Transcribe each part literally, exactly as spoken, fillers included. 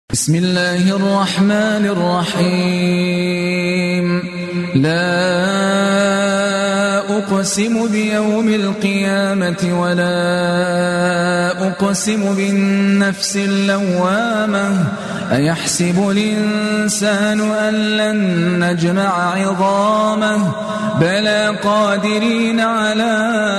بسم الله الرحمن الرحيم لا أقسم بيوم القيامة ولا أقسم بالنفس اللوامة أيحسب الإنسان أن لن نجمع عظامه بلى قادرين على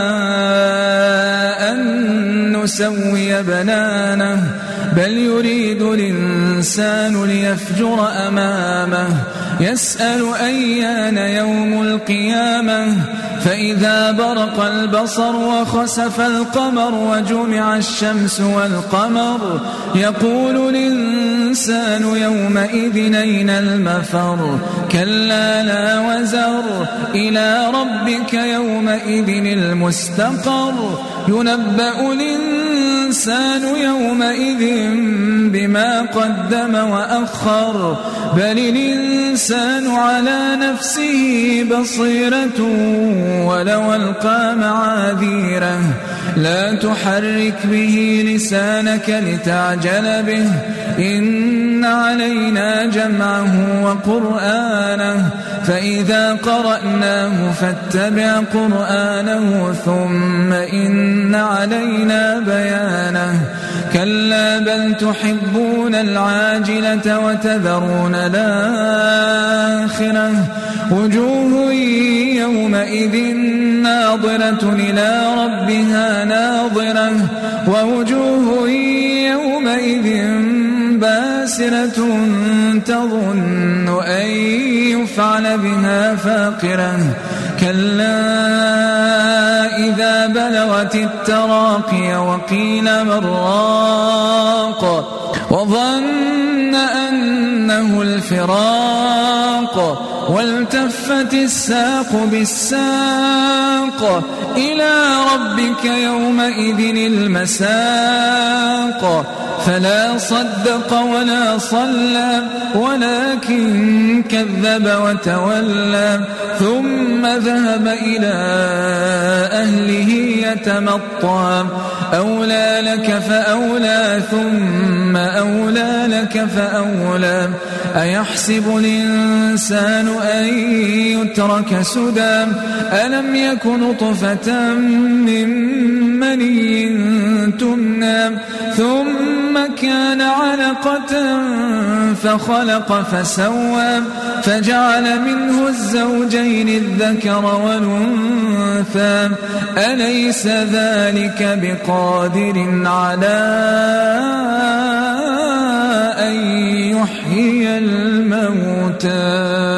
أن نسوي بنانه بل يريد الإنسان ليفجر أمامه يسأل أيان يوم القيامة فإذا برق البصر وخسف القمر وجمع الشمس والقمر يقول الإنسان يومئذ أين المفر كلا لا وزر إلى ربك يومئذ المستقر ينبأ الإنسان يومئذ بما قدم وأخر بل الإنسان على نفسه بصيرة ولو ألقى معاذيره لا تحرك به لسانك لتعجل به إن علينا جمعه وقرآنه فإذا قرأناه فاتبع قرآنه ثم إن علينا بيانه كلا بل تحبون العاجلة وتذرون الآخرة وجوه يومئذ ناظرة إلى ربها ناظرة ووجوه يومئذ باسرة تظن أن يفعل بها فاقرة كلا إذا بلغت التراقي وقيل من راق وظن أنه الفراق والتفت الساق بالساق إلى ربك يومئذ المساق فلا صدق ولا صلى ولكن كذب وتولى ثم ذهب إلى أهله يتمطى أولى لك فأولى ثم أولى لك فأولى أيحسب الإنسان أن يترك سدى ألم يكن نطفة من مني تمنى ثم كان علقة فخلق فسوى فجعل منه الزوجين الذكر والأنثى أليس ذلك بقادر على أن يحيي الموتى